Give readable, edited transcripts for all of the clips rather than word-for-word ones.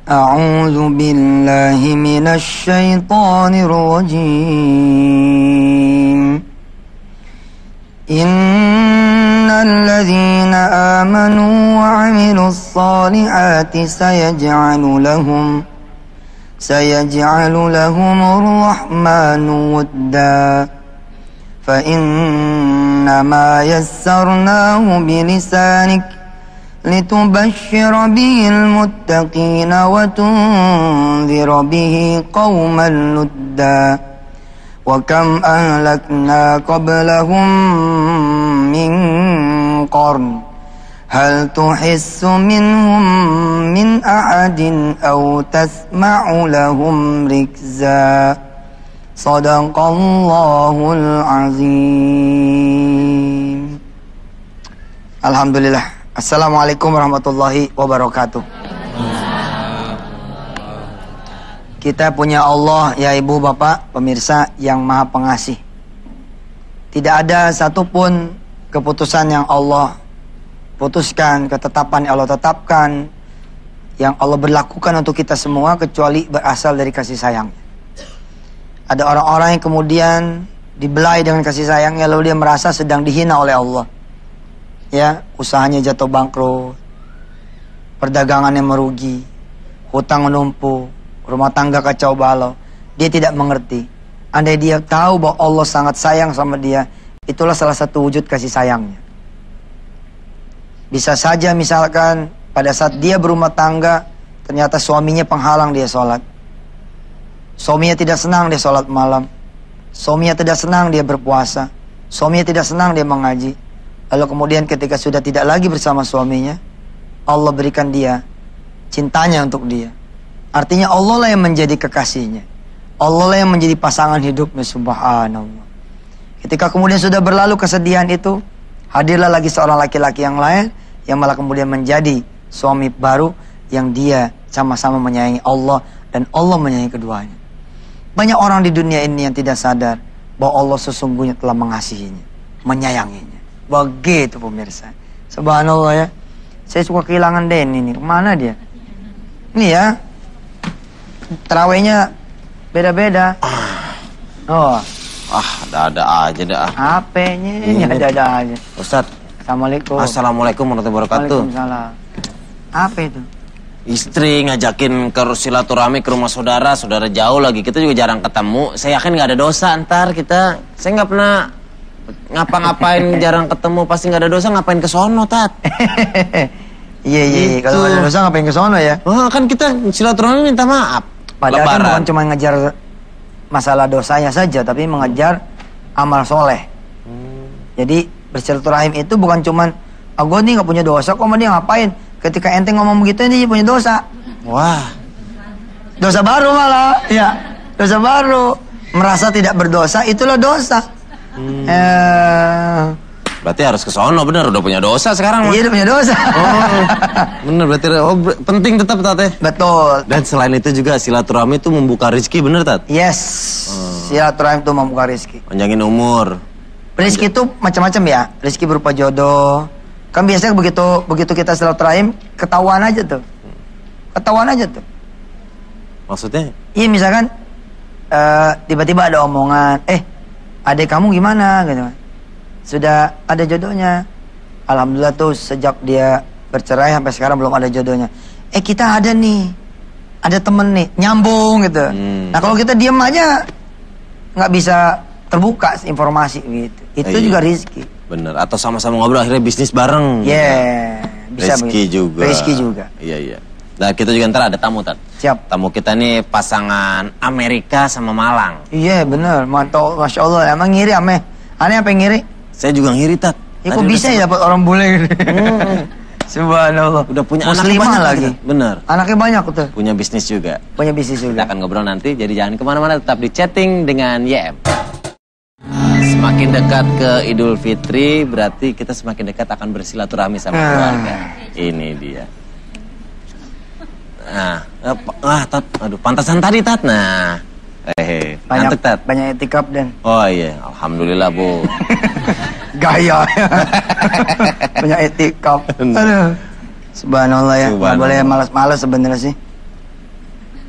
A'udzu billahi minasy syaithanir rajim. Innal ladzina amanu wa 'amilus shalihati sayaj'alu lahumur rahmanu wadda. Fa innama yassarnahu bilisanik لتبشر به المتقين وتنذر به قوما لدا وكم أهلكنا قبلهم من قرن هل تحس منهم من أحد أو تسمع لهم ركزا صدق الله العظيم. Alhamdulillah. Assalamualaikum warahmatullahi wabarakatuh. Kita punya Allah, ya ibu bapak pemirsa, yang maha pengasih. Tidak ada satupun keputusan yang Allah putuskan, ketetapan yang Allah tetapkan, yang Allah berlakukan untuk kita semua kecuali berasal dari kasih sayang. Ada orang-orang yang kemudian dibelai dengan kasih sayangnya, lalu dia merasa sedang dihina oleh Allah. Ya, usahanya jatuh bangkrut, perdagangannya merugi, hutang menumpuk, rumah tangga kacau balau. Dia tidak mengerti. Andai dia tahu bahwa Allah sangat sayang sama dia, itulah salah satu wujud kasih sayangnya. Bisa saja misalkan pada saat dia berumah tangga, ternyata suaminya penghalang dia sholat. Suaminya tidak senang dia sholat malam. Suaminya tidak senang dia berpuasa. Suaminya tidak senang dia mengaji. Lalu kemudian ketika sudah tidak lagi bersama suaminya, Allah berikan dia cintanya untuk dia. Artinya Allah lah yang menjadi kekasihnya. Allah lah yang menjadi pasangan hidupnya, subhanallah. Ketika kemudian sudah berlalu kesedihan itu, hadirlah lagi seorang laki-laki yang lain, yang malah kemudian menjadi suami baru, yang dia sama-sama menyayangi Allah, dan Allah menyayangi keduanya. Banyak orang di dunia ini yang tidak sadar bahwa Allah sesungguhnya telah mengasihinya, menyayanginya. Begitu pemirsa. Subhanallah ya. Saya suka kehilangan Denny ini. Kemana dia? Ini ya. Terawihnya beda-beda. Oh. Ada-ada aja dah. HP-nya ini ada-ada aja. Ustaz. Assalamualaikum. Assalamualaikum warahmatullahi wabarakatuh. Waalaikumsalam. Apa itu? Istri ngajakin ke silaturahmi ke rumah saudara jauh lagi. Kita juga jarang ketemu. Saya yakin nggak ada dosa antar kita. Saya nggak pernah ngapa-ngapain jarang ketemu, pasti nggak ada dosa, ngapain ke sono, Tat? Iya, kalau nggak ada dosa ngapain ke sono ya? Oh, kan kita silaturahmi minta maaf. Padahal kan bukan cuma ngejar masalah dosanya saja, tapi mengejar amal soleh. Jadi bersilaturahim itu bukan cuma gue nih nggak punya dosa, kok dia ngapain? Ketika ente ngomong begitu, ini punya dosa. Wah, dosa baru malah, ya, dosa baru. Merasa tidak berdosa, itulah dosa. Berarti harus ke sono, bener, udah punya dosa sekarang. Iya, udah punya dosa. Bener, berarti penting tetap, Tat ya? Betul. Dan selain itu juga silaturahmi itu membuka rezeki, bener, Tat? Yes, silaturahmi itu membuka rezeki, panjangin umur. Rezeki itu macam-macam ya. Rezeki berupa jodoh. Kan biasanya begitu kita silaturahim, ketahuan aja tuh. Maksudnya? Iya, misalkan tiba-tiba ada omongan, adek kamu gimana gitu. Sudah ada jodohnya. Alhamdulillah tuh sejak dia bercerai sampai sekarang belum ada jodohnya. Kita ada nih. Ada temen nih, nyambung gitu. Nah, kalau kita diam aja nggak bisa terbuka informasi gitu. Itu juga rezeki. Bener, atau sama-sama ngobrol akhirnya bisnis bareng. Bisa rezeki juga. Rezeki juga. Iya. Nah, kita juga ntar ada tamu, Tat. Siap. Tamu kita nih pasangan Amerika sama Malang. Iya, bener. Mantap, Masya Allah. Emang ngiri ame? Aneh apa yang ngiri? Saya juga ngiri, Tat. Ya kok bisa ya dapat orang bule gitu? Subhanallah. Udah punya muslimah anak lagi. Kita. Bener. Anaknya banyak tuh. Punya bisnis juga. Kita akan ngobrol nanti, jadi jangan kemana-mana, tetap di chatting dengan YM. Semakin dekat ke Idul Fitri, berarti kita semakin dekat akan bersilaturahmi sama keluarga. Ini dia. Nah, Tat, aduh, pantasan tadi, Tat. Nah, ngantuk, Tat. Banyak etikap dan. Oh iya, alhamdulillah, Bu. Gaya. Banyak etikap. Aduh. Subhanallah ya. Nggak boleh malas-malas sebenarnya sih.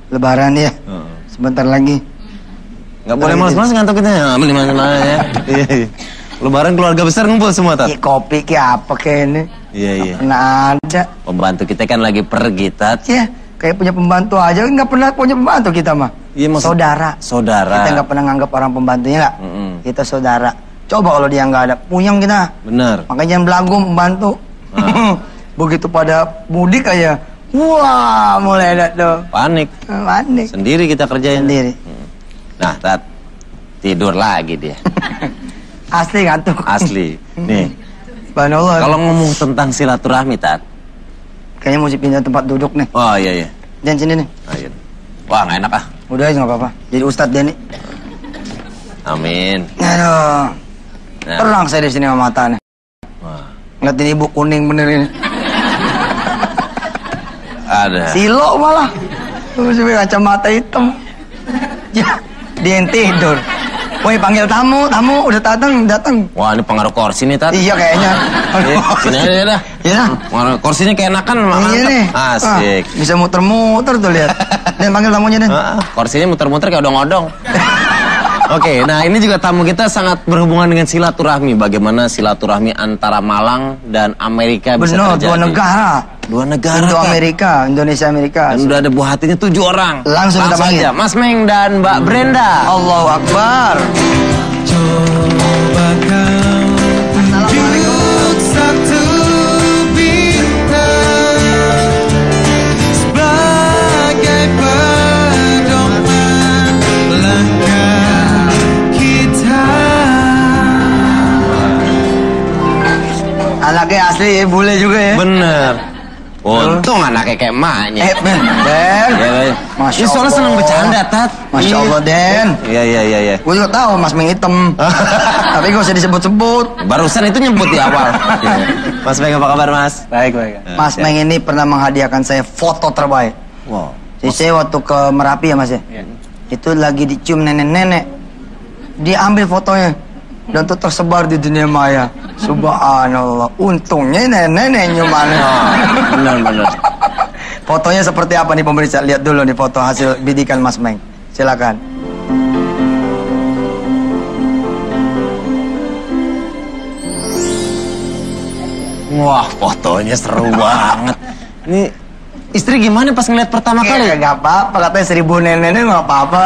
Lebaran ya. Sebentar lagi. Nggak boleh malas-malas ngantuk kita ya. Beli mana ya. Iya. Lebaran keluarga besar ngumpul semua, Tat. Kopi kayak apa kayak ini? Iya. Pernah ada. Pembantu kita kan lagi pergi, Tat. Ya, kayak punya pembantu aja, nggak pernah punya pembantu kita mah. Iya, saudara. Saudara. Kita nggak pernah nganggap orang pembantunya lah. Kita saudara. Coba kalau dia nggak ada, puyeng kita. Bener. Makanya jangan belagu pembantu. Begitu pada mudik aja, wah mulai ada tuh. Panik. Sendiri kita kerjain. Sendiri. Nah, Tat, tidur lagi dia. Asli ngantuk. Asli. Nih. Subhanallah. Kalau ngomong tentang silaturahmi, Tat. Kayaknya mesti pindah tempat duduk nih. Oh iya. Dan sini nih. Ayo. Wah, nggak enak ah. Udah aja nggak apa-apa. Jadi Ustadz Denny. Amin. Aduh. Nah. Terang saya di sini sama mata nih. Wah. Ngeliatin ibu kuning bener ini. Ada. Silo malah. Terus kacamata hitam. Ya, dia yang tidur. Woi, panggil tamu udah datang. Wah, ini pengaruh kursi nih, Tat. Iya kayaknya. Sini aja dah. Iya. Kursinya keenakan, Iya nih. Asik. Bisa muter-muter tuh lihat. Dan panggil tamunya Den. Kursinya muter-muter kayak odong-odong. Oke, nah ini juga tamu kita sangat berhubungan dengan silaturahmi. Bagaimana silaturahmi antara Malang dan Amerika bisa terjadi. Dua negara. Dua negara. Indo-Amerika, Indonesia-Amerika. Dan udah ada buah hatinya 7 orang. Langsung kita panggil. aja, Mas Meng dan Mbak Brenda. Allahu Akbar. Coba kau tunjuk satu bintang sebagai pedoman langkah kita. Anaknya asli bule juga ya. Bener. Untung anaknya kayak emaknya. Ben. Ya, Masya ini soalnya Allah. seneng bercanda, Tat. Masya Allah, Den. Iya. Gue juga tahu Mas Meng hitam. Tapi gak usah disebut-sebut. Barusan itu nyebut di awal. Mas Meng, apa kabar, Mas? Baik. Mas Meng ini pernah menghadiahkan saya foto terbaik. Wow. Jadi saya waktu ke Merapi ya Mas ya. Itu lagi dicium nenek-nenek. Dia ambil fotonya. Dan itu tersebar di dunia maya. Subhanallah. Untungnya nenek-nenek nyuman. Benar. Fotonya seperti apa nih pemirsa? Lihat dulu nih foto hasil bidikan Mas Meng. Silakan. Wah, fotonya seru banget. Ini istri gimana pas ngeliat pertama kali? Gak apa-apa, katanya 1000 nenek-nenek gak apa-apa.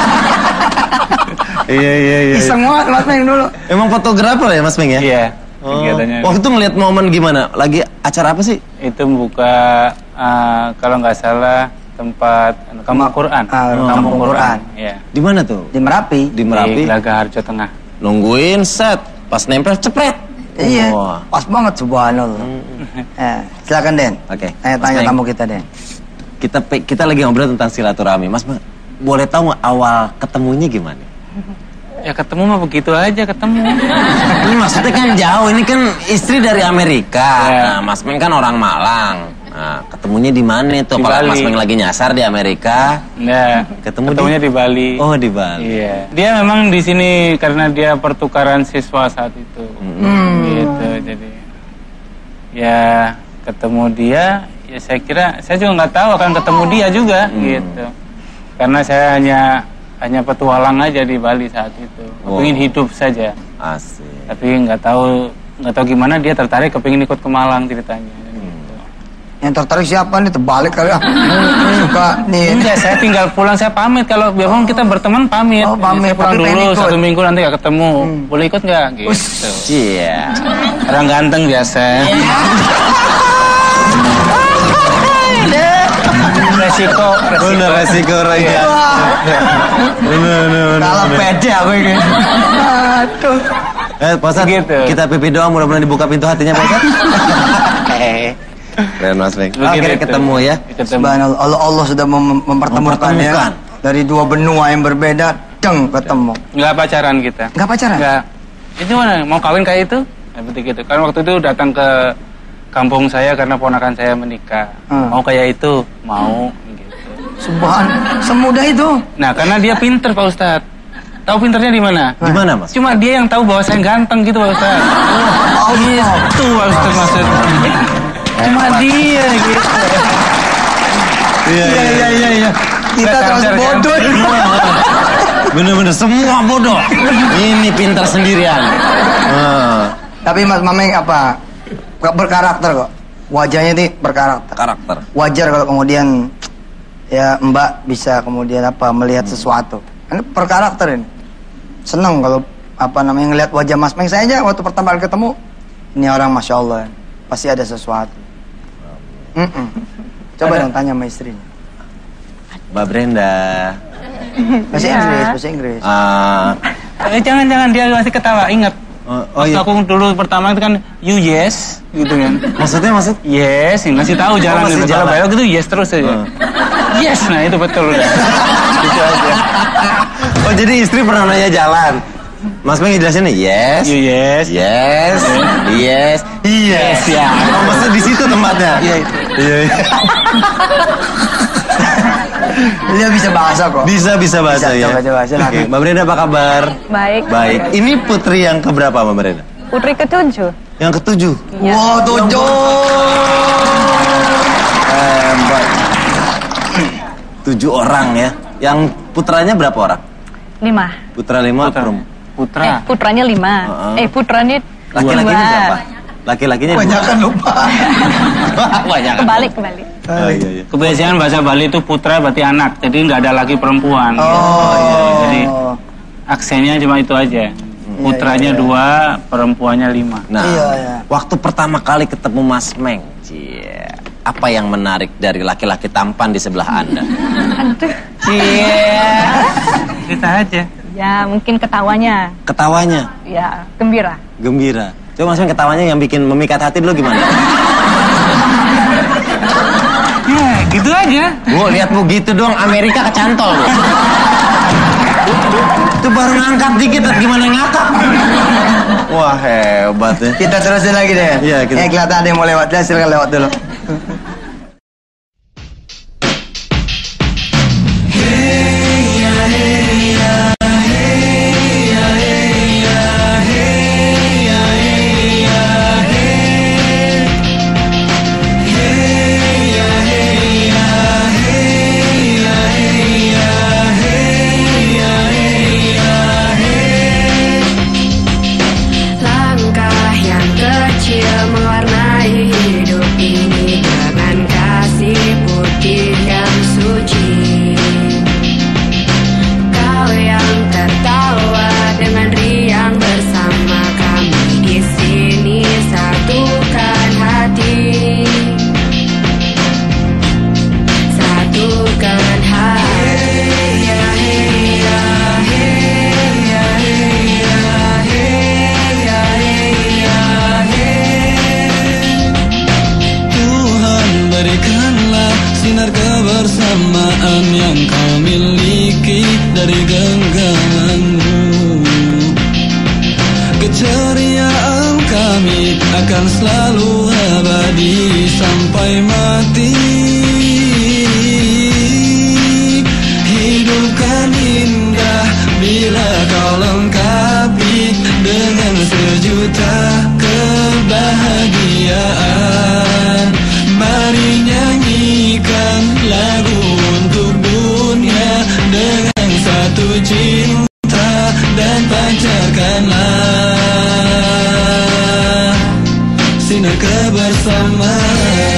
Iya. Iseng banget Mas Meng dulu. Emang fotografer ya, Mas Meng ya? Iya. Kegiatannya. Waktu itu ngeliat momen gimana? Lagi acara apa sih? Itu buka kalau nggak salah tempat kampung Quran. Kampung Quran. Iya. Di mana tuh? Di Merapi. Di Merapi. Di Lagaharjo Tengah. Nungguin set, pas nempel cepret. Iya. Wah. Pas banget subhanallah. Silakan Den. Oke. Tanya Mas Meng. tamu kita Den. Kita lagi ngobrol tentang silaturahmi. Mas, boleh tahu nggak awal ketemunya gimana? Ya ketemu mah begitu aja ketemu. Ini maksudnya kan jauh, ini kan istri dari Amerika. Ya. Nah, Mas Meng kan orang Malang. Nah, ketemunya di mana itu? Di Kalau Bali. Mas Meng lagi nyasar di Amerika. Nah, ketemunya di Bali. Oh, di Bali. Iya. Dia memang di sini karena dia pertukaran siswa saat itu. Gitu. Jadi ya ketemu dia, ya saya kira saya juga nggak tahu akan ketemu dia juga gitu. Karena saya hanya petualang aja di Bali saat itu. Kepingin hidup saja. Asik. Tapi nggak tahu gimana dia tertarik kepingin ikut ke Malang ceritanya. Gitu. Yang tertarik siapa nih? Terbalik kali ya. Suka nih. Enggak, saya tinggal pulang, saya pamit. Kalau biasanya kita berteman pamit. Oh, pamit. Saya pulang Tapi pengen dulu ikut. 1 minggu nanti nggak ketemu. Boleh ikut nggak? Gitu. Iya. Orang ganteng biasa. Resiko. Bener resiko ya. Bener. Kalah pede aku ini. Aduh. Pak Ustadz, Gitu. kita pipi doang mudah-mudahan dibuka pintu hatinya Pak Ustadz. Keren Mas Meng. Akhirnya ketemu ya. Subhanallah, Allah sudah mempertemukan ya. Dari dua benua yang berbeda, ketemu. Nggak pacaran kita. Nggak pacaran? Nggak. Itu mana? Mau kawin kayak itu? Seperti gitu. Karena waktu itu datang ke kampung saya karena ponakan saya menikah. Mau kayak itu? Mau. Gitu. Semudah itu. Nah, karena dia pinter Pak Ustadz. Tahu pinternya di mana? Di mana Mas? Cuma dia yang tahu bahwa saya ganteng gitu Pak Ustadz. Oh, Itu Pak Ustadz maksudnya. Cuma dia gitu. Iya. Kita terus bodoh. Bener-bener semua bodoh. Ini pintar sendirian. Tapi Mas Mameng apa? Berkarakter kok. Wajahnya nih berkarakter. Karakter. Wajar kalau kemudian ya Mbak bisa kemudian apa melihat sesuatu. Ini berkarakter ini. Seneng kalau apa namanya ngelihat wajah Mas Meng. Saya aja waktu pertama kali ketemu, ini orang Masya Allah, pasti ada sesuatu. Coba dong tanya sama istrinya. Mbak Brenda. Bahasa Inggris. Jangan dia masih ketawa, ingat. Oh Waktu iya. aku dulu pertama itu kan you yes gitu kan. Maksudnya Yes, ngasih tahu jalan masih gitu. jalan. Kalau belok gitu yes terus aja. Yes, nah itu betul udah. Itu aja. Oh jadi istri pernah nanya jalan. Mas Meng jelasin nih, yes. You yes. Yes. Yes. Yes. Ya. Oh, maksud di situ tempatnya. Iya itu. Iya. Dia bisa bahasa kok. Bisa bahasa ya. Coba, silakan. Oke, Mbak Brenda apa kabar? Baik. Baik. Ini putri yang keberapa Mbak Brenda? Putri ke-7. Yang ketujuh. Ya. Wow, tujuh. Mbak. 7 orang ya. Yang putranya berapa orang? 5. Putra 5, Putra. Putranya 5. Putranya Laki-lakinya 2. berapa? Laki-lakinya Kebanyakan lupa. Banyak. Kebalik. Oh, iya. Kebiasaan bahasa Bali itu putra berarti anak, jadi nggak ada lagi perempuan. Jadi aksennya cuma itu aja. Putranya 2, perempuannya 5. Nah, Iya. waktu pertama kali ketemu Mas Meng, apa yang menarik dari laki-laki tampan di sebelah Anda? Aduh. Kita aja. Ya, mungkin ketawanya. Ketawanya, Ya, gembira. gembira. Coba Mas Meng ketawanya yang bikin memikat hati dulu gimana? Ya, gitu aja. Bu, lihat Bu gitu dong, Amerika kecantol Bu. Itu baru ngangkat dikit, gimana ngakak? Wah, hebat ya. Kita terusin lagi deh. Iya, kita. Kelihatan ada yang mau lewat. Silakan lewat dulu. Langkah yang kecil mewarnai hidup ini dengan kasih putih yang suci. Kau yang tertawa dengan riang bersama kami di sini, satukan hati, satukan hati. Tuhan berikanlah sinar kebersamaan yang kau miliki dari genggamanmu. Keceriaan kami akan selalu abadi sampai mati. Hidup kan indah bila kau lengkapi dengan sejuta kebahagiaan. Mari nyanyikan lagu untuk dunia dengan satu cinta dan pancarkanlah sinar kebersamaan.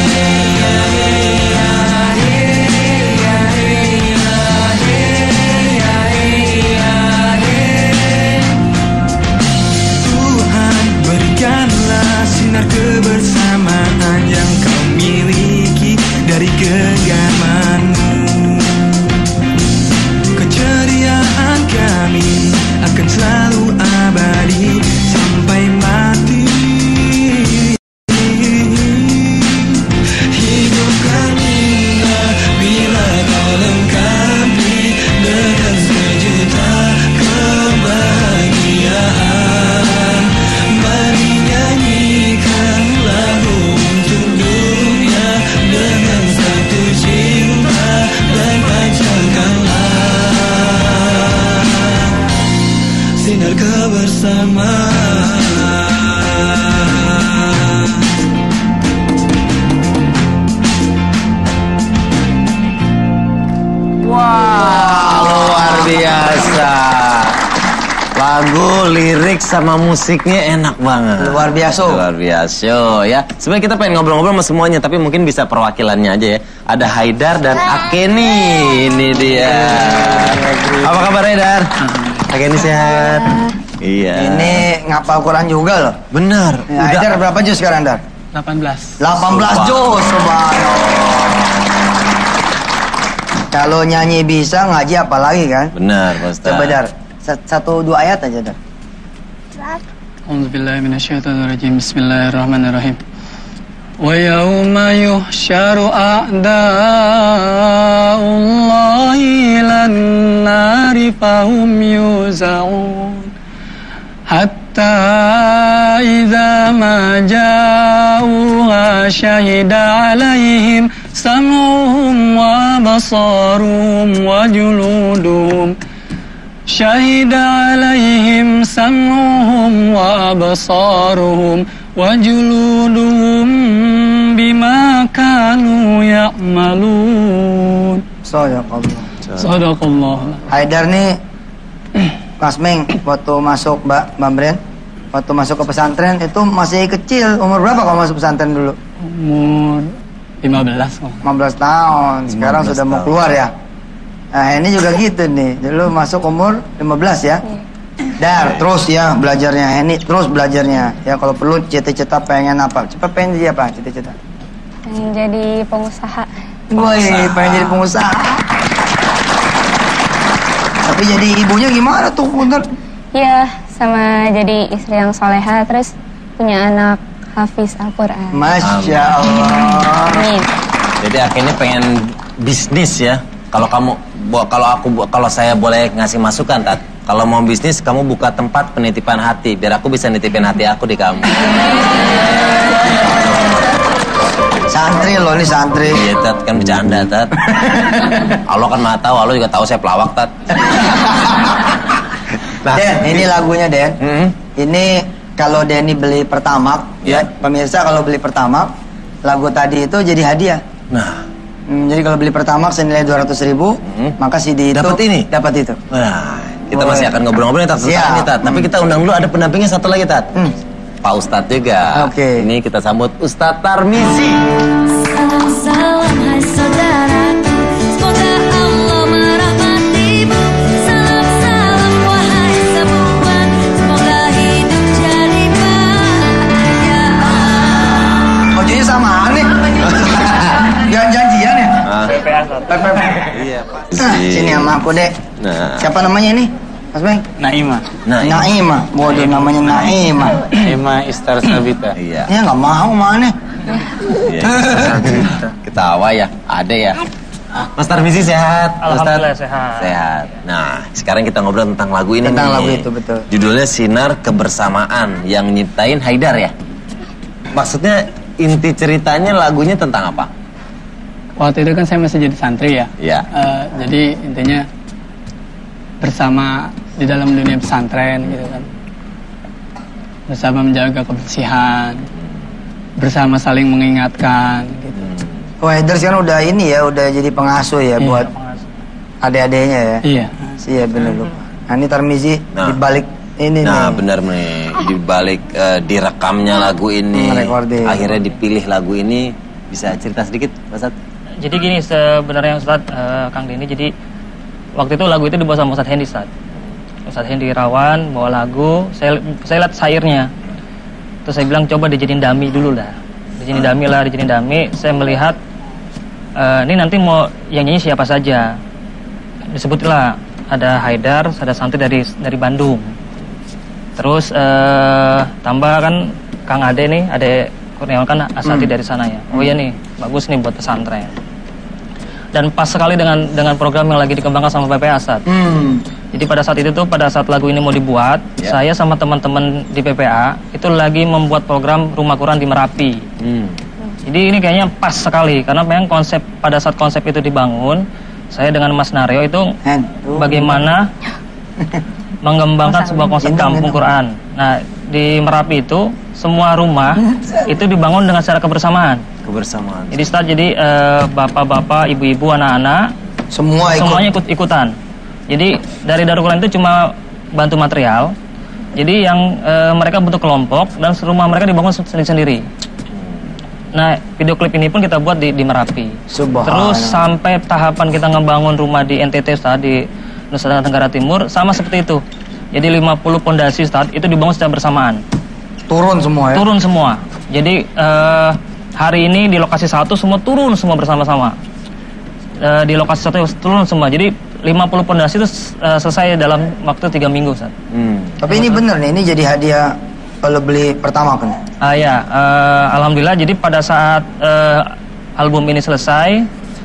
Tuhan berikanlah sinar kebersamaan yang kau miliki dari genggamanmu. Keceriaan kami akan selalu abadi sampai mati. Hidup kan indah bila kau lengkapi dengan sejuta kebahagiaan. Mari nyanyikan lagu untuk dunia dengan satu cinta dan pancarkanlah sinar kebersamaan. Wow. biasa. Lagu, lirik sama musiknya enak banget. Luar biasa. Luar biasa ya. Sebenarnya kita pengen ngobrol-ngobrol sama semuanya, tapi mungkin bisa perwakilannya aja ya. Ada Haidar dan Akeni. Ini dia. Apa kabar Haidar? Akeni sehat? Iya. Ini ngapal Quran juga loh. Benar. Ya, Haidar berapa juz sekarang, Dar? 18. 18 juz, subhanallah. Kalau nyanyi bisa, ngaji apa lagi kan? Benar, Pak Ustaz. Coba Dar, satu dua ayat aja Dar. A'udzubillahi minasyaitonirrajim. Bismillahirrahmanirrahim. Wa yauma yuhsyaru a'da'ullahi lan nari fahum yuza'un hatta idza ma ja'uha syahida 'alaihim sam'uhum wa basaruhum wa juluduhum شهد عليهم سمعهم وأبصارهم وجلودهم بما كانوا يعملون. Sadaqallah. صدق الله. Haidar nih, Mas Meng, waktu masuk Mbak Bren, waktu masuk ke pesantren itu masih kecil. Umur berapa kalau masuk pesantren dulu? Umur 15. 15 tahun. Sekarang 15 sudah mau tahun. keluar ya. Nah ini juga gitu nih. Dulu masuk umur 15 ya. Dar, terus ya belajarnya. Ini terus belajarnya. Ya kalau perlu cita-cita pengen apa? Cepat pengen jadi apa cita-cita? Pengen jadi pengusaha. Woi, pengen jadi pengusaha. Tapi jadi ibunya gimana tuh? Bentar. Iya, sama jadi istri yang soleha, terus punya anak hafiz Al-Quran. Masya Allah. Amin. Jadi akhirnya pengen bisnis ya. Kalau saya boleh ngasih masukan, Tat. Kalau mau bisnis, kamu buka tempat penitipan hati, biar aku bisa nitipin hati aku di kamu. Santri loh, ini santri. Iya, Tat, kan bercanda, Tat. Allah kan maha tahu, Allah juga tahu saya pelawak, Tat. Den, ini lagunya Den. Ini kalau Denny beli Pertamax, ya pemirsa kalau beli Pertamax, lagu tadi itu jadi hadiah. Nah, Jadi kalau beli Pertamax senilai 200.000, maka CD itu dapat ini? Dapat itu. nah, kita masih akan ngobrol-ngobrol nih, Tat. Tentang Siap. ini, Tat. Tapi kita undang dulu ada pendampingnya satu lagi, Tat. Pak Ustadz juga. Oke. Ini kita sambut Ustadz Tarmizi. Salam hai saudaraku, semoga Allah merahmatimu. Salam wahai semua, semoga hidup jadi bahagia. Bajunya samaan nih. Janjian ya? Iya, Pak. Sini sama aku dek. Nah, Siapa namanya ini? Mas Beng? Naima. Naima. Waduh namanya Naima. Naima Istar Sabita. iya. Ya nggak mau mana? Iya. Ketawa ya, ada ya. Mas Tarmizi sehat? Alhamdulillah Ustadz? sehat. Sehat. Nah, sekarang kita ngobrol tentang lagu ini Tentang nih. lagu itu, betul. Judulnya Sinar Kebersamaan, yang nyiptain Haidar ya? Maksudnya inti ceritanya lagunya tentang apa? Waktu itu kan saya masih jadi santri ya. Iya. Jadi intinya bersama di dalam dunia pesantren gitu kan. Bersama menjaga kebersihan, bersama saling mengingatkan gitu. Oh Haidar sekarang udah ini ya, udah jadi pengasuh ya Iya, buat adik-adiknya ya. Iya. Iya benar lupa. Nah ini Tarmizi Nah. dibalik ini Nah, nih. benar nih. Di balik direkamnya lagu ini, Recording. akhirnya dipilih lagu ini. Bisa cerita sedikit, Mas Ustadz? Jadi gini sebenarnya Ustadz, Kang Denny, jadi waktu itu lagu itu dibawa sama Ustadz Hendy, Ustadz Hendy Rawan bawa lagu, saya lihat syairnya, terus saya bilang coba dijadiin dummy dulu lah, dijadiin dummy, saya melihat ini nanti mau yang nyanyi siapa saja, disebutlah ada Haidar, ada santri dari Bandung, terus tambah kan Kang Ade nih, Ade Kurniawan kan asati dari sana ya. Oh iya nih, bagus nih buat pesantren. Dan pas sekali dengan program yang lagi dikembangkan sama PPA Asat. Jadi pada saat itu tuh, pada saat lagu ini mau dibuat, saya sama teman-teman di PPA itu lagi membuat program Rumah Quran di Merapi. Jadi ini kayaknya pas sekali karena memang pada saat konsep itu dibangun, saya dengan Mas Naryo itu bagaimana mengembangkan sebuah konsep kampung Quran. Nah, di Merapi itu semua rumah itu dibangun dengan secara kebersamaan. Jadi bapak-bapak, ibu-ibu, anak-anak semuanya ikutan. Jadi dari Darul Quran itu cuma bantu material. Jadi yang mereka bentuk kelompok dan rumah mereka dibangun sendiri-sendiri. Nah, video klip ini pun kita buat di Merapi. Terus sampai tahapan kita ngebangun rumah di NTT Ustaz, di Nusa Tenggara Timur, sama seperti itu. Jadi 50 pondasi Ustaz, itu dibangun secara bersamaan. Turun semua ya? Turun semua. Jadi hari ini di lokasi satu semua turun semua bersama-sama. Di lokasi satu turun semua. Jadi 50 pondasi itu selesai dalam waktu 3 minggu, Ustaz. Tapi ini bener nih, ini jadi hadiah kalau beli pertama kan? Ya, alhamdulillah. Jadi pada saat album ini selesai,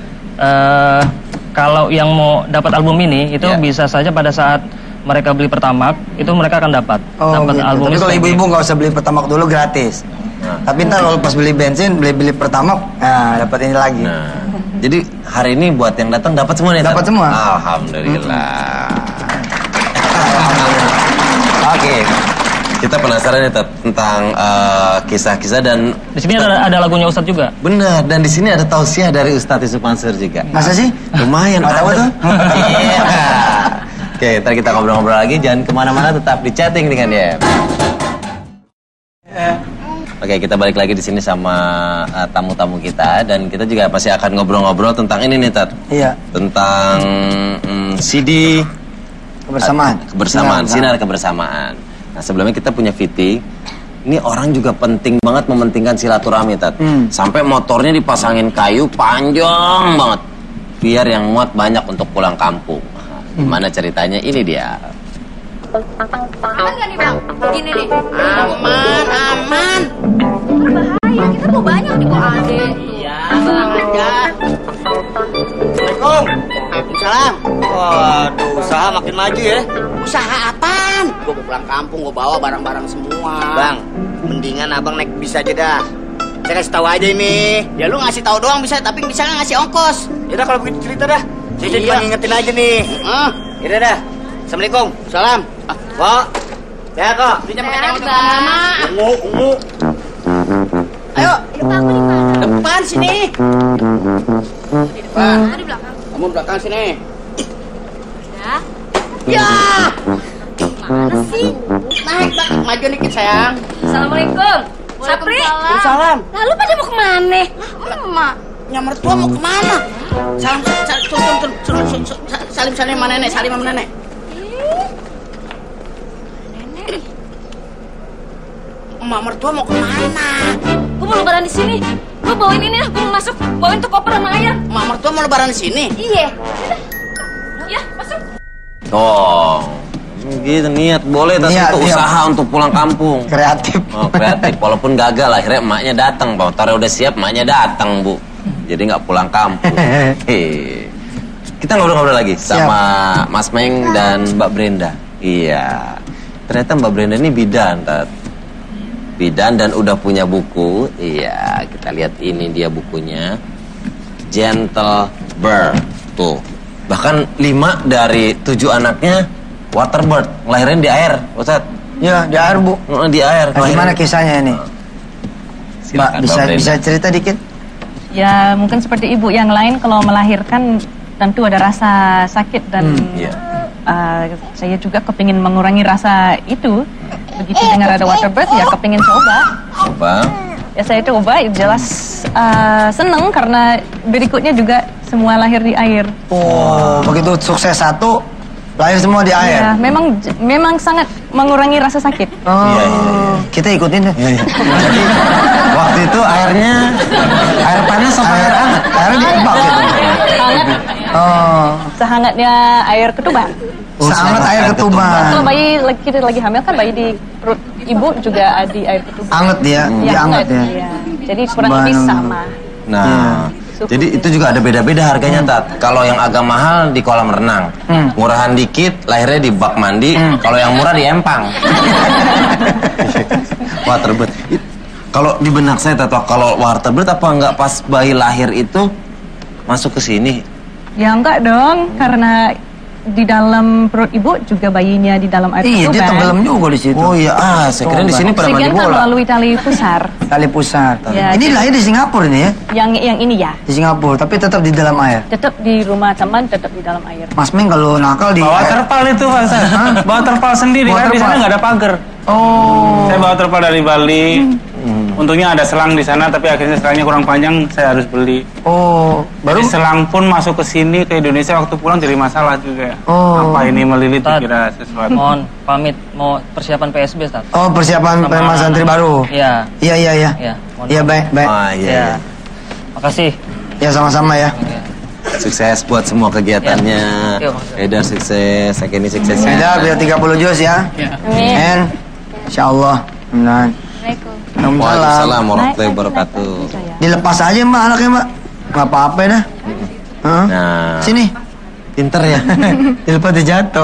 kalau yang mau dapat album ini itu bisa saja pada saat mereka beli Pertamax, itu mereka akan dapat gitu. album. Tapi kalau ibu-ibu nggak usah beli Pertamax dulu, gratis. Tapi ntar kalau pas beli bensin, beli Pertamax, nah dapat ini lagi. Jadi hari ini buat yang datang dapat semua nih? Dapat semua. Alhamdulillah. Oke. Kita penasaran nih tentang kisah-kisah dan di sini ada lagunya Ustadz juga. Benar, dan di sini ada tausiah dari Ustadz Yusuf Mansur juga. Masa sih? Lumayan. Tahu tuh? Iya. Oke, ntar kita ngobrol-ngobrol lagi. Jangan kemana-mana, tetap di chatting dengan dia. Oke, kita balik lagi di sini sama tamu-tamu kita dan kita juga pasti akan ngobrol-ngobrol tentang ini nih, Tat. Iya. Tentang CD kebersamaan, sinar kebersamaan. Nah, sebelumnya kita punya VT. Ini orang juga penting banget mementingkan silaturahmi, Tat. Sampai motornya dipasangin kayu panjang banget biar yang muat banyak untuk pulang kampung. Gimana ceritanya? Ini dia. Aman gak nih Bang? Gini nih. Aman. Berbahaya, kita mau banyak nih kok Ade. Iya, Bang aja. Assalamualaikum. Waalaikumsalam. Waduh, usaha makin maju ya. Usaha apaan? Gue mau pulang kampung, gue bawa barang-barang semua. Bang, mendingan abang naik bis aja dah. Saya kasih tahu aja ini. Ya lu ngasih tahu doang bisa, tapi bisa nggak ngasih ongkos? Yaudah kalau begitu cerita dah. Saya cuma ngingetin aja nih. Yaudah dah. Assalamualaikum. Salam. Kok. Ya kok. Bisa pakai tengok lama. Ungu. Ayo, lupa aku di mana? Depan sini. Di depan. Di belakang. Kamu belakang sini. Ya. Mana sih? Naik, maju dikit sayang. Assalamualaikum. Sapri. Salam. Lalu pada mau kemana? Emak. Nyamar tua mau kemana? Salim sama nenek. Salim sama nenek. Emak mertua mau kemana? Gue mau lebaran di sini. Gue bawain ini lah, gue mau masuk. Bawain tuh koper sama ayam. Emak mertua mau lebaran di sini? Iya. Ya, masuk. Oh, gitu niat boleh tapi itu usaha untuk pulang kampung. Kreatif. Oh, kreatif. Walaupun gagal akhirnya emaknya datang, Bang. Motornya udah siap, emaknya datang, Bu. Jadi nggak pulang kampung. Kita ngobrol-ngobrol lagi sama Mas Meng dan Mbak Brenda. Iya. Ternyata Mbak Brenda ini bidan, Tat. Bidan dan udah punya buku. Iya, kita lihat ini dia bukunya. Gentle Bird. Tuh. Bahkan 5 dari 7 anaknya waterbird, ngelahirin di air, Ustaz. Ya, di air, Bu. Di air. Nah, gimana kisahnya ini? Mbak, bisa cerita dikit? Ya, mungkin seperti ibu yang lain kalau melahirkan tentu ada rasa sakit dan saya juga kepingin mengurangi rasa itu. Begitu dengar ada waterbird, ya kepingin coba. Ya saya coba, jelas seneng karena berikutnya juga semua lahir di air. Oh, begitu sukses satu, lahir semua di air. Ya, memang sangat mengurangi rasa sakit. Oh, iya. Kita ikutin deh. Jadi waktu itu air panas sama air hangat? Airnya diebak gitu. Hangat. Oh. Sehangatnya air ketuban. Sehangat air ketuban. Kalau bayi kita lagi hamil kan bayi di perut ibu juga di air ketuban. Anget dia, dianget ya. Iya. Jadi kurang lebih sama. Nah, jadi itu juga ada beda-beda harganya, Tat. Kalau yang agak mahal di kolam renang, murahan dikit, lahirnya di bak mandi. Kalau yang murah di empang. Waterbird. Kalau di benak saya, Tat, kalau waterbird apa enggak pas bayi lahir itu masuk ke sini? Ya enggak dong, karena di dalam perut ibu juga bayinya di dalam air Iya, dia ketuban. tenggelam juga di situ. Oh iya, saya kira di sini pada mandi Oksigen kan bola. melalui tali pusar. Tali pusar. Ya, Ini lahir di Singapura ini ya? Yang ini ya, Di Singapura, tapi tetap di dalam air. tetap di rumah teman, tetap di dalam air. Mas Meng kalau nakal di Bawa air. terpal itu Pak Ustaz. Bawa terpal sendiri Bawa kan di sana terpal. nggak ada pagar. Oh. Saya bawa terpal dari Bali. Untungnya ada selang di sana, tapi akhirnya selangnya kurang panjang, saya harus beli. Oh, baru Jadi selang pun masuk ke sini ke Indonesia waktu pulang jadi masalah juga. Oh. Apa ini melilit Ustaz, dikira sesuatu? Mohon pamit mau persiapan PSB, Ustaz. Oh, persiapan Sama Mas santri anak-anak. baru. Iya. Iya, iya, iya. Iya. mohon Iya, maaf. baik, baik. Ah iya. Iya. Makasih. Ya sama-sama ya. Sukses buat semua kegiatannya. Ya. Yuk. Eder sukses, Sekeni sukses. Beda biar 30 juz ya. Amin. And insyaallah. Mudah-mudahan. Assalamualaikum. Waalaikumsalam warahmatullahi wabarakatuh. Dilepas aja Mbak anaknya Mbak. Nggak apa-apa dah. Hah? Nah, Sini. pinter ya. Dilepas dia jatuh.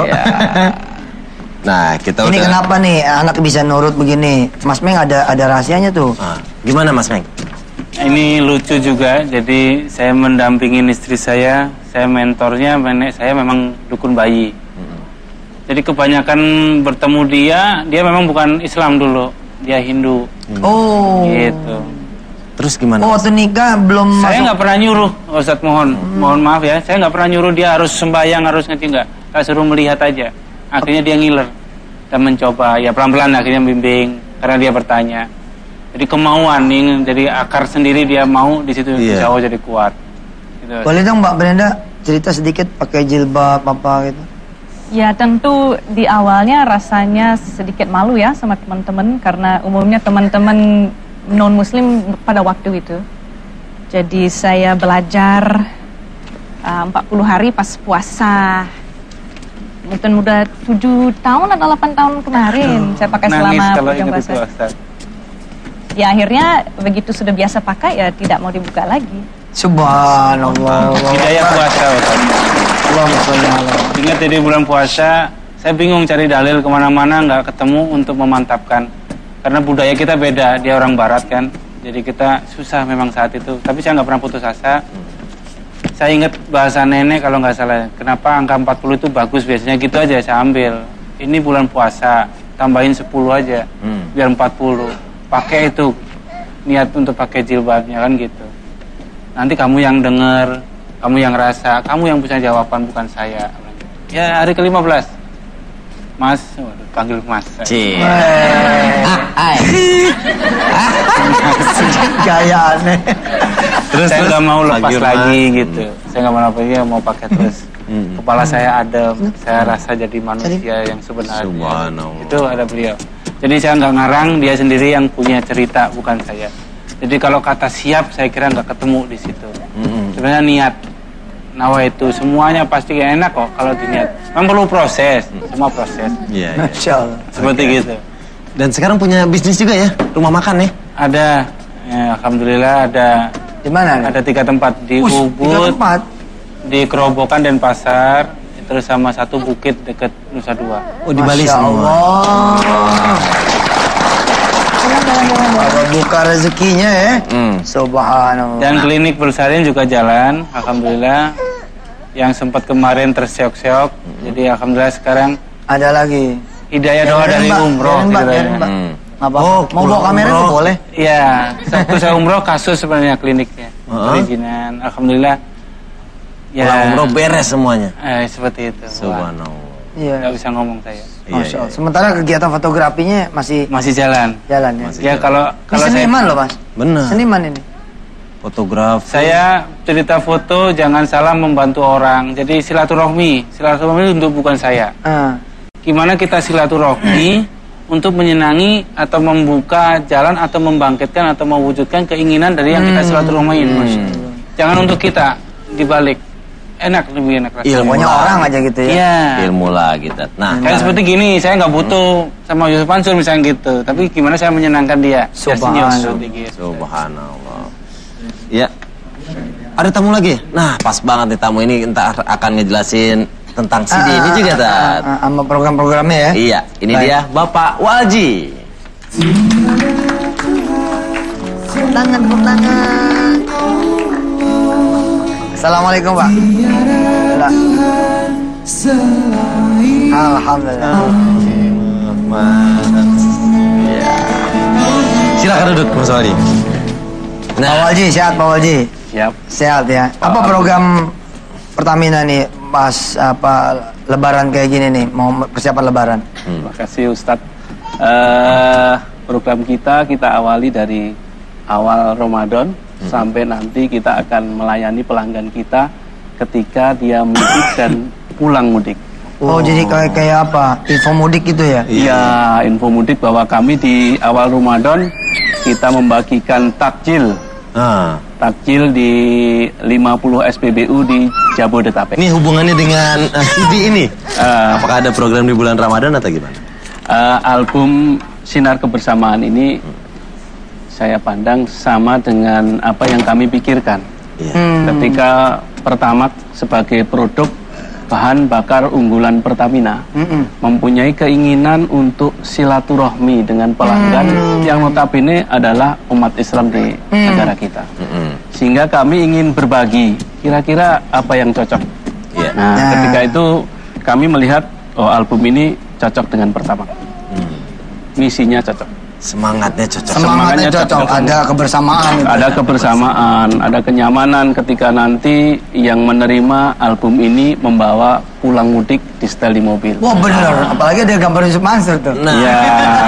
Nah, kita Ini udah. kenapa nih anak bisa nurut begini? Mas Meng ada rahasianya tuh. Ah, gimana Mas Meng? Ini lucu juga, jadi saya mendampingin istri saya mentornya, nenek saya memang dukun bayi. Jadi kebanyakan bertemu dia memang bukan Islam dulu, dia Hindu. Oh. Gitu. Terus gimana? Oh, waktu nikah belum Saya masuk. nggak pernah nyuruh, Ustadz mohon maaf ya, saya nggak pernah nyuruh dia harus sembahyang, harus ngerti nggak. Saya suruh melihat aja. Akhirnya dia ngiler dan mencoba, ya pelan-pelan akhirnya bimbing karena dia bertanya. Jadi kemauan nih, jadi akar sendiri dia mau di situ Iya. insya Allah jadi kuat. Gitu. Boleh dong Mbak Brenda cerita sedikit pakai jilbab apa gitu. Ya tentu di awalnya rasanya sedikit malu ya sama teman-teman karena umumnya teman-teman non-muslim pada waktu itu. Jadi saya belajar 40 hari pas puasa. Mungkin udah 7 tahun atau 8 tahun kemarin saya pakai Nangis selama kalau bulan ingat puasa. itu Ustaz. Ya akhirnya begitu sudah biasa pakai ya tidak mau dibuka lagi. Subhanallah. Hidayah puasa Ustaz. Allahumma sholli ala. Ingat jadi bulan puasa, saya bingung cari dalil kemana-mana nggak ketemu untuk memantapkan. Karena budaya kita beda, dia orang barat kan. Jadi kita susah memang saat itu. Tapi saya nggak pernah putus asa. Saya ingat bahasa nenek kalau nggak salah. Kenapa angka 40 itu bagus biasanya gitu aja saya ambil. Ini bulan puasa, tambahin 10 aja. Biar 40. Pakai itu niat untuk pakai jilbabnya kan gitu. Nanti kamu yang denger, kamu yang rasa, kamu yang punya jawaban bukan saya. Ya hari ke-15. Mas, waduh, panggil Mas. Cie. Gaya aneh. Terus saya nggak mau lepas Panggil lagi Mas. gitu. Saya nggak mau lepas lagi, mau pakai terus. Kepala saya adem, saya rasa jadi manusia yang sebenarnya. Subhanallah. Itu ada beliau. Jadi saya nggak ngarang, dia sendiri yang punya cerita, bukan saya. Jadi kalau kata siap, saya kira nggak ketemu di situ. Sebenarnya niat, nawa itu semuanya pasti enak kok kalau diniat. Memang perlu proses, semua proses. Iya, iya. Masya Allah. Seperti gitu. Dan sekarang punya bisnis juga ya, rumah makan ya? Ada, ya, alhamdulillah ada. Di mana nih? Ada 3 tempat di Tiga Ubud, tempat. di Kerobokan dan Pasar, terus sama 1 bukit dekat Nusa Dua. Oh di Bali Masya semua. Allah. Apa buka rezekinya ya? Subhanallah. Dan klinik bersalin juga jalan, alhamdulillah. Yang sempat kemarin terseok-seok, jadi alhamdulillah sekarang Ada lagi. hidayah doa Biarin, dari Mbak, umroh. biarin, Mbak, gitu biarin, ya. Mbak. Nggak apa-apa. Oh, Mau bawa kamera umroh. tuh boleh. Iya, waktu saya umroh kasus sebenarnya kliniknya, perizinan, alhamdulillah. Pulang umroh beres semuanya. Seperti itu. Wah, Subhanallah. Iya. nggak bisa ngomong saya. Masya Allah. Sementara kegiatan fotografinya masih Masih jalan. jalan ya. Ya kalau Ini kalau saya seniman loh Mas. Benar. Seniman ini. Fotografi. Saya cerita foto jangan salah membantu orang. Jadi silaturahmi untuk bukan saya. Gimana kita silaturahmi untuk menyenangi atau membuka jalan atau membangkitkan atau mewujudkan keinginan dari yang kita silaturahmiin, Mas. Jangan untuk kita dibalik. Lebih enak rasanya. Ilmu Pokoknya lah. orang aja gitu ya. Iya. Ilmu lah gitu. Nah, Kayak seperti gini, saya nggak butuh sama Yusuf Mansur misalnya gitu. Tapi gimana saya menyenangkan dia? Dia senyum seperti gitu. subhanallah. Ya. Ada tamu lagi? Nah, pas banget nih tamu ini entar akan ngejelasin tentang CD ini juga, Tat. Sama program-programnya ya. Iya, ini Baik. dia Bapak Walji. Tangan. Assalamualaikum Pak. Halo. Alhamdulillah. Ya. Silakan duduk Mas Waldi. Pak Walji, sehat Pak Walji? Siap. Sehat ya. Apa program Pertamina nih pas Lebaran kayak gini nih, mau persiapan Lebaran? Terima kasih Ustadz. Program kita awali dari awal Ramadan sampai nanti kita akan melayani pelanggan kita ketika dia mudik dan pulang mudik. Oh, jadi kayak apa? Info mudik gitu ya? Iya, info mudik bahwa kami di awal Ramadan kita membagikan takjil. Takjil di 50 SPBU di Jabodetabek. Ini hubungannya dengan CD ini? Apakah ada program di bulan Ramadan atau gimana? Album Sinar Kebersamaan ini saya pandang sama dengan apa yang kami pikirkan. Ketika Pertamax sebagai produk bahan bakar unggulan Pertamina mempunyai keinginan untuk silaturahmi dengan pelanggan yang notabene adalah umat Islam di negara kita. Sehingga kami ingin berbagi kira-kira apa yang cocok. Nah, ketika itu kami melihat album ini cocok dengan Pertamax. Misinya cocok. Semangatnya cocok. Ada kebersamaan. Ada kebersamaan, ada kenyamanan ketika nanti yang menerima album ini membawa pulang mudik di setel di mobil. Wah benar, apalagi ada gambar Yusuf Mansur tuh. Nah, ya.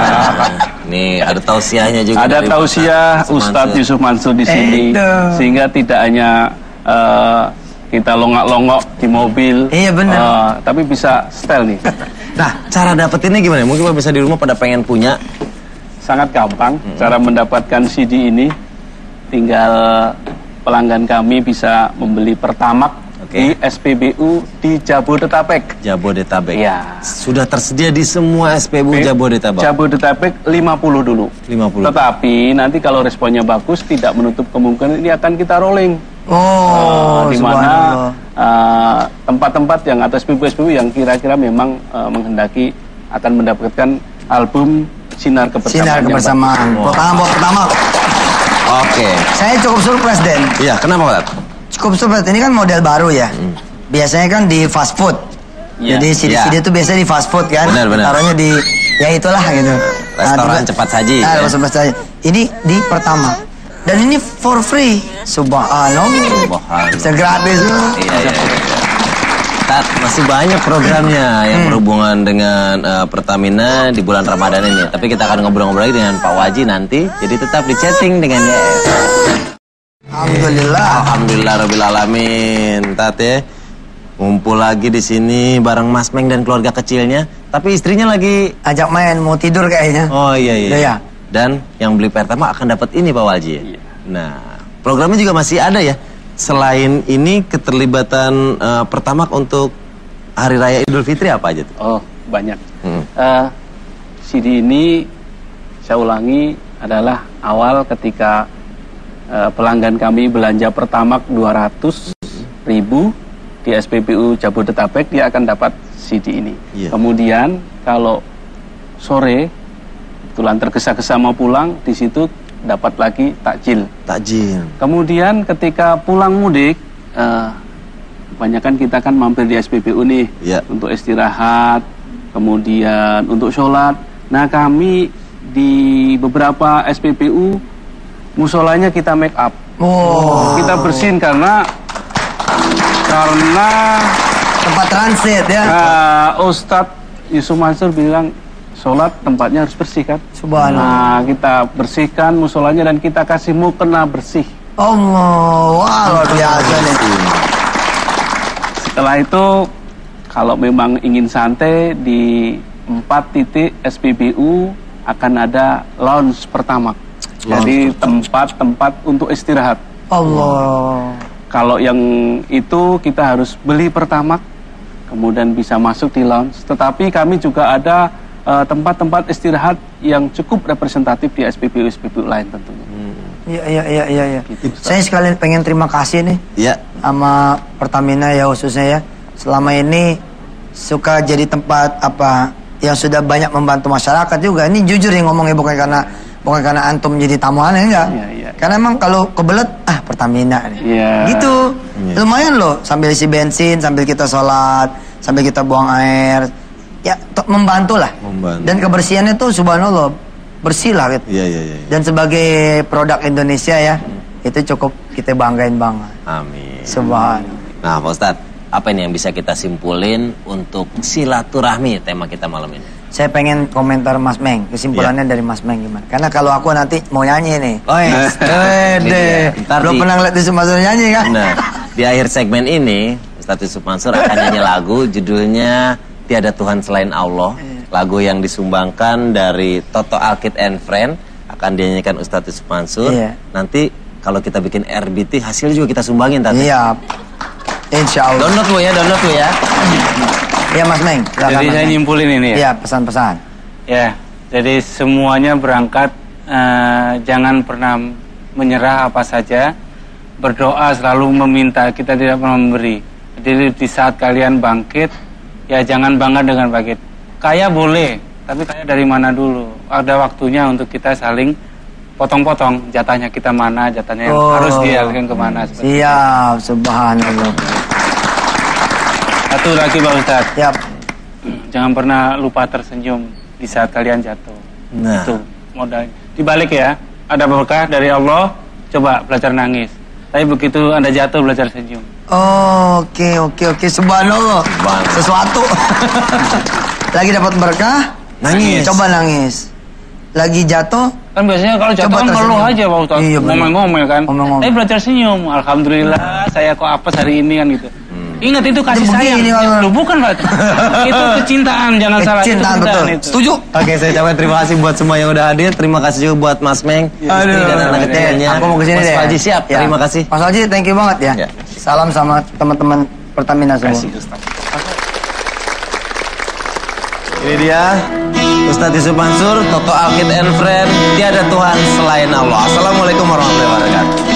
Nih ada tausiahnya juga. Ada tausiah Ustadz Yusuf Mansur di sini, sehingga tidak hanya kita longok-longok di mobil. Iya benar. Tapi bisa setel nih. Nah, cara dapetinnya gimana? Mungkin bisa di rumah pada pengen punya. Sangat gampang cara mendapatkan CD ini. Tinggal pelanggan kami bisa membeli Pertamax di SPBU di Jabodetabek. Jabodetabek. Ya. Sudah tersedia di semua SPBU Jabodetabek. Jabodetabek 50 dulu. 50. Tetapi nanti kalau responnya bagus tidak menutup kemungkinan ini akan kita rolling. Oh, di mana tempat-tempat yang atau SPBU yang kira-kira memang menghendaki akan mendapatkan album Sinar Kebersamaan. Pertama. Oke. Saya cukup surprise, Den. Iya, kenapa Pak? Cukup surprise. Ini kan model baru ya. Biasanya kan di fast food. Jadi CD itu biasanya di fast food kan. Benar. Taruhnya di ya itulah gitu. Restoran cepat saji. Restoran cepat saji. Ini di Pertama. Dan ini for free. Subhanallah. Bisa gratis. Iya. Masih banyak programnya yang berhubungan dengan Pertamina di bulan Ramadan ini. Tapi kita akan ngobrol-ngobrol lagi dengan Pak Waji nanti. Jadi tetap di chatting dengan dia. Alhamdulillah Rabbil Alamin. Tat ya, ngumpul lagi di sini bareng Mas Meng dan keluarga kecilnya. Tapi istrinya lagi ajak main, mau tidur kayaknya. Oh iya. Dan yang beli Pertamax akan dapat ini Pak Waji. Iya. Nah, programnya juga masih ada ya. Selain ini keterlibatan Pertamax untuk Hari Raya Idul Fitri apa aja tuh? Oh, banyak. CD ini saya ulangi adalah awal ketika pelanggan kami belanja Pertamax 200.000 di SPBU Jabodetabek, dia akan dapat CD ini. Kemudian kalau sore kebetulan tergesa-gesa mau pulang, di situ dapat lagi takjil. Kemudian ketika pulang mudik, kebanyakan kita kan mampir di SPBU nih untuk istirahat, kemudian untuk sholat. Nah, kami di beberapa SPBU musolanya kita make up. Kita bersihin karena tempat transit ya. Ustadz Yusuf Mansur bilang sholat tempatnya harus bersih kan. Subhanallah. Nah, kita bersihkan musolanya dan kita kasih mukena bersih. Allah, wah luar biasa nih. Setelah itu kalau memang ingin santai di 4 titik SPBU akan ada lounge Pertamax. Jadi tempat-tempat untuk istirahat. Allah. Kalau yang itu kita harus beli Pertamax, kemudian bisa masuk di lounge. Tetapi kami juga ada tempat-tempat istirahat yang cukup representatif di SPBU lain tentunya. Iya. Gitu, saya sekalian pengen terima kasih nih sama Pertamina ya khususnya ya. Selama ini suka jadi tempat yang sudah banyak membantu masyarakat juga. Ini jujur nih ngomongnya bukan karena antum jadi tamu aneh enggak. Karena emang kalau kebelet Pertamina nih. Gitu. Lumayan loh sambil isi bensin, sambil kita sholat, sambil kita buang air. ya membantu lah. Membantu. Dan kebersihannya tuh subhanallah bersih lah gitu. Iya. Dan sebagai produk Indonesia ya, itu cukup kita banggain banget. Amin. Subhanallah. Nah, Pak Ustadz, apa ini yang bisa kita simpulin untuk silaturahmi tema kita malam ini? Saya pengen komentar Mas Meng, kesimpulannya dari Mas Meng gimana? Karena kalau aku nanti mau nyanyi nih. Oh iya. Belum pernah ngeliat Yusuf Mansur nyanyi kan? Nah, di akhir segmen ini Ustadz Yusuf Mansur akan nyanyi lagu judulnya Tiada Tuhan Selain Allah. Lagu yang disumbangkan dari Toto Alkit and Friend akan dinyanyikan Ustadz Yusuf Mansur. Iya. Nanti kalau kita bikin RBT hasil juga kita sumbangin tadi. Iya. Insya Allah. Download lu ya. Iya Mas Meng. Jadi saya nyimpulin ini ya. Iya, pesan-pesan. Ya, jadi semuanya berangkat jangan pernah menyerah apa saja. Berdoa selalu meminta, kita tidak pernah memberi. Jadi di saat kalian bangkit, ya jangan bangga dengan bangkit. Kaya boleh, tapi kaya dari mana dulu? Ada waktunya untuk kita saling potong-potong. Jatahnya kita mana, jatahnya yang harus dialihkan kemana. Siap, subhanallah. Satu lagi Pak Ustadz. Siap. Jangan pernah lupa tersenyum di saat kalian jatuh. Nah. Itu modalnya. Dibalik ya, ada berkah dari Allah, coba belajar nangis. Tapi begitu Anda jatuh, belajar senyum. Oke. Subhanallah. Sesuatu. Lagi dapat berkah, nangis. Coba nangis. Lagi jatuh, kan biasanya kalau jatuh kan ngeluh aja Pak Ustadz. Iya, ngomel-ngomel kan. Tapi belajar senyum. Alhamdulillah, saya kok apes hari ini kan gitu. Ingat itu kasih sayang. Lu bukan Pak. Itu kecintaan, jangan salah. Kecintaan, betul. Itu. Setuju. Oke, saya ucapkan terima kasih buat semua yang udah hadir. Terima kasih juga buat Mas Meng, istri dan anak kecilnya. Aku mau kesini Mas deh. Faji siap. Ya. Terima kasih. Mas Faji, thank you banget ya. Salam sama teman-teman Pertamina semua. Ini dia Ustadz Yusuf Mansur, Toto Alkit and Friend, Tiada Tuhan Selain Allah. Assalamualaikum warahmatullahi wabarakatuh.